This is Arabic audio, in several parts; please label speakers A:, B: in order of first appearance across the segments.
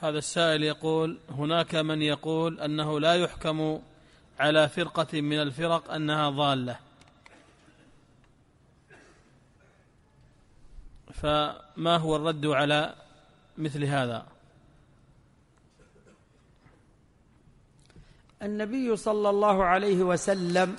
A: هذا السائل يقول: هناك من يقول أنه لا يحكم على فرقة من الفرق أنها ضالة، فما هو الرد على مثل هذا؟
B: النبي صلى الله عليه وسلم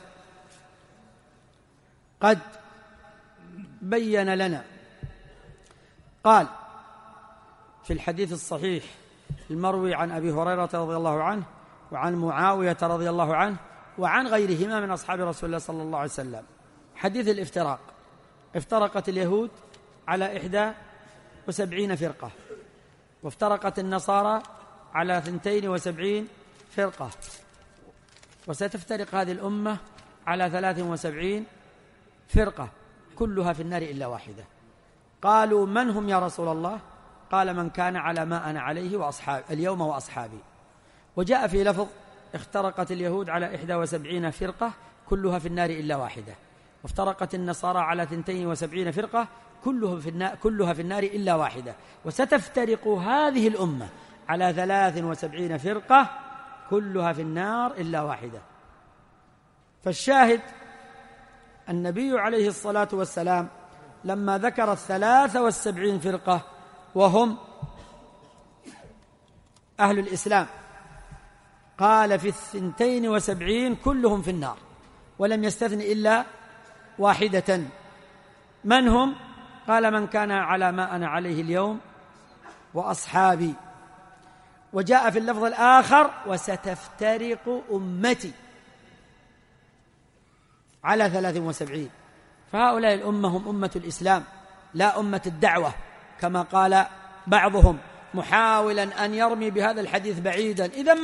B: قد بين لنا، قال في الحديث الصحيح المروي عن أبي هريرة رضي الله عنه وعن معاوية رضي الله عنه وعن غيرهما من أصحاب رسول الله صلى الله عليه وسلم، حديث الافتراق: افترقت اليهود على 71 فرقة، وافترقت النصارى على 72 فرقة، وستفترق هذه الأمة على 73 فرقة كلها في النار إلا واحدة. قالوا: من هم يا رسول الله؟ قال: من كان على ما أنا عليه اليوم وأصحابي. وجاء في لفظ: افترقت اليهود على 71 فرقة كلها في النار إلا واحدة، وافترقت النصارى على 72 فرقة كلها في النار إلا واحدة، وستفترق هذه الأمة على 73 فرقة كلها في النار إلا واحدة. فالشاهد النبي عليه الصلاة والسلام لما ذكر 73 فرقة وهم أهل الإسلام قال في 72 كلهم في النار، ولم يستثن إلا واحدة. من هم؟ قال: من كان على ما أنا عليه اليوم وأصحابي. وجاء في اللفظ الآخر: وستفترق أمتي على 73. فهؤلاء الأمة هم أمة الإسلام لا أمة الدعوة كما قال بعضهم محاولا أن يرمي بهذا الحديث بعيدا. إذن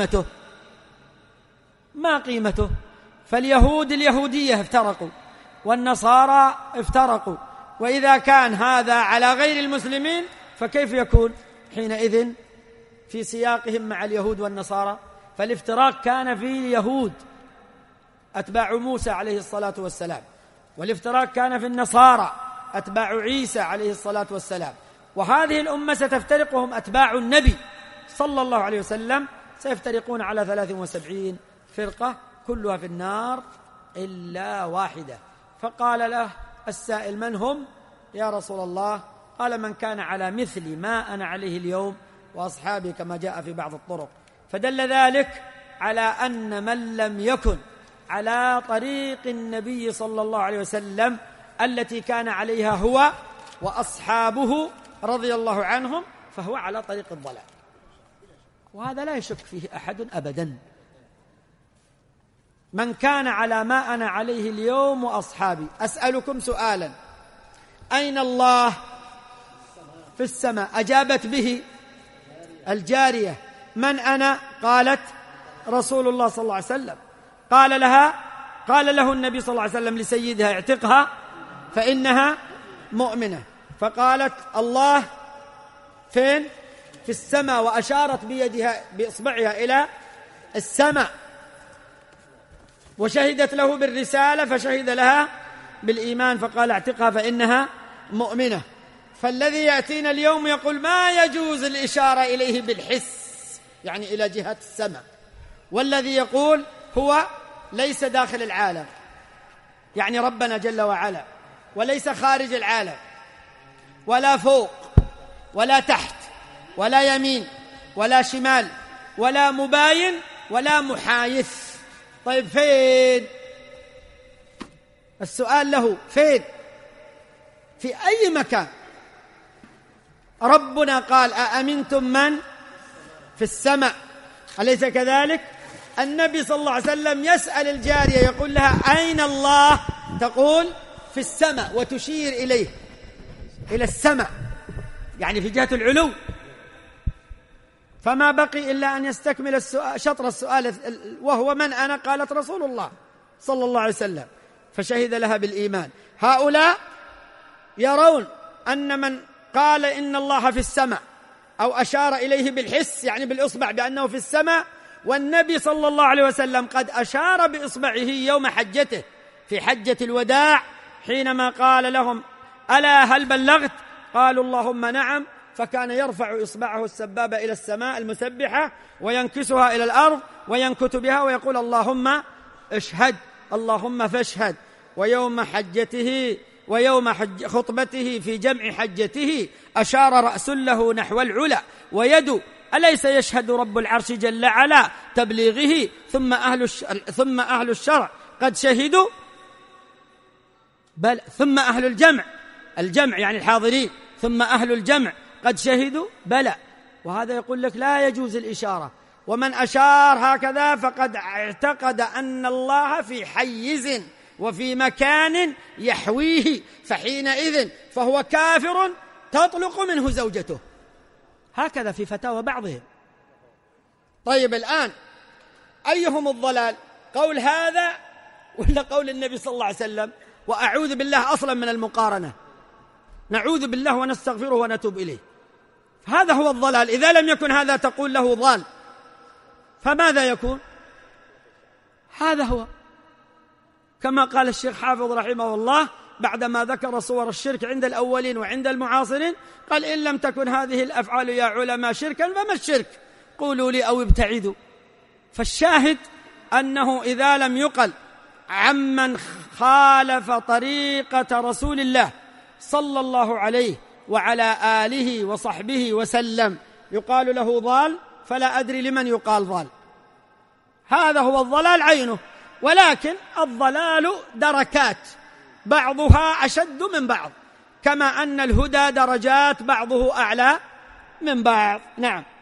B: ما قيمته؟ فاليهود اليهودية افترقوا، والنصارى افترقوا، وإذا كان هذا على غير المسلمين فكيف يكون حينئذ في سياقهم مع اليهود والنصارى؟ فالافتراق كان في اليهود أتباع موسى عليه الصلاة والسلام، والافتراق كان في النصارى أتباع عيسى عليه الصلاة والسلام، وهذه الأمة ستفترق وهم أتباع النبي صلى الله عليه وسلم، سيفترقون على 73 فرقة كلها في النار إلا واحدة. فقال له السائل: من هم يا رسول الله؟ قال: من كان على مثل ما أنا عليه اليوم وأصحابي، كما جاء في بعض الطرق. فدل ذلك على أن من لم يكن على طريق النبي صلى الله عليه وسلم التي كان عليها هو وأصحابه رضي الله عنهم فهو على طريق الضلال، وهذا لا يشك فيه أحد أبدا. من كان على ما أنا عليه اليوم وأصحابي. أسألكم سؤالا: أين الله؟ في السماء. أجابت به الجارية: من أنا؟ قالت: رسول الله صلى الله عليه وسلم. قال له النبي صلى الله عليه وسلم لسيدها: اعتقها فإنها مؤمنة. فقالت: الله فين؟ في السماء، وأشارت بيدها بإصبعها إلى السماء، وشهدت له بالرسالة فشهد لها بالإيمان، فقال: اعتقها فإنها مؤمنة. فالذي يأتينا اليوم يقول ما يجوز الإشارة إليه بالحس، يعني إلى جهة السماء، والذي يقول هو ليس داخل العالم، يعني ربنا جل وعلا، وليس خارج العالم، ولا فوق ولا تحت ولا يمين ولا شمال ولا مباين ولا محايث. طيب فين؟ السؤال له: فين؟ في أي مكان؟ ربنا قال: أأمنتم من في السماء، أليس كذلك؟ النبي صلى الله عليه وسلم يسأل الجارية يقول لها: أين الله؟ تقول: في السماء، وتشير إليه إلى السماء، يعني في جهة العلو. فما بقي إلا أن يستكمل شطر السؤال، وهو: من أنا؟ قالت: رسول الله صلى الله عليه وسلم، فشهد لها بالإيمان. هؤلاء يرون أن من قال إن الله في السماء أو أشار إليه بالحس، يعني بالإصبع، بأنه في السماء، والنبي صلى الله عليه وسلم قد أشار بإصبعه يوم حجته في حجة الوداع حينما قال لهم: ألا هل بلغت؟ قالوا: اللهم نعم. فكان يرفع إصبعه السبابة إلى السماء المسبحة وينكسها إلى الأرض وينكت بها ويقول اللهم اشهد، اللهم فاشهد. ويوم حجته ويوم خطبته في جمع حجته أشار رأس له نحو العلا ويد أليس يشهد رب العرش جل على تبليغه ثم أهل الشرع قد شهدوا، بل ثم أهل الجمع يعني الحاضرين، ثم أهل الجمع قد شهدوا بلى. وهذا يقول لك لا يجوز الإشارة، ومن أشار هكذا فقد اعتقد أن الله في حيز وفي مكان يحويه، فحينئذ فهو كافر تطلق منه زوجته. هكذا في فتاوى بعضهم. طيب الآن أيهم الضلال؟ قول هذا ولا قول النبي صلى الله عليه وسلم؟ وأعوذ بالله أصلا من المقارنة، نعوذ بالله ونستغفره ونتوب إليه. هذا هو الضلال. إذا لم يكن هذا تقول له ضال، فماذا يكون؟ هذا هو كما قال الشيخ حافظ رحمه الله بعدما ذكر صور الشرك عند الأولين وعند المعاصرين، قال إن لم تكن هذه الأفعال يا علماء شركا فما الشرك؟ قولوا لي أو ابتعدوا. فالشاهد أنه إذا لم يقل عمن خالف طريقة رسول الله صلى الله عليه وعلى آله وصحبه وسلم يقال له ضال، فلا أدري لمن يقال ضال. هذا هو الضلال عينه. ولكن الضلال دركات بعضها أشد من بعض، كما أن الهدى درجات بعضه أعلى من بعض. نعم.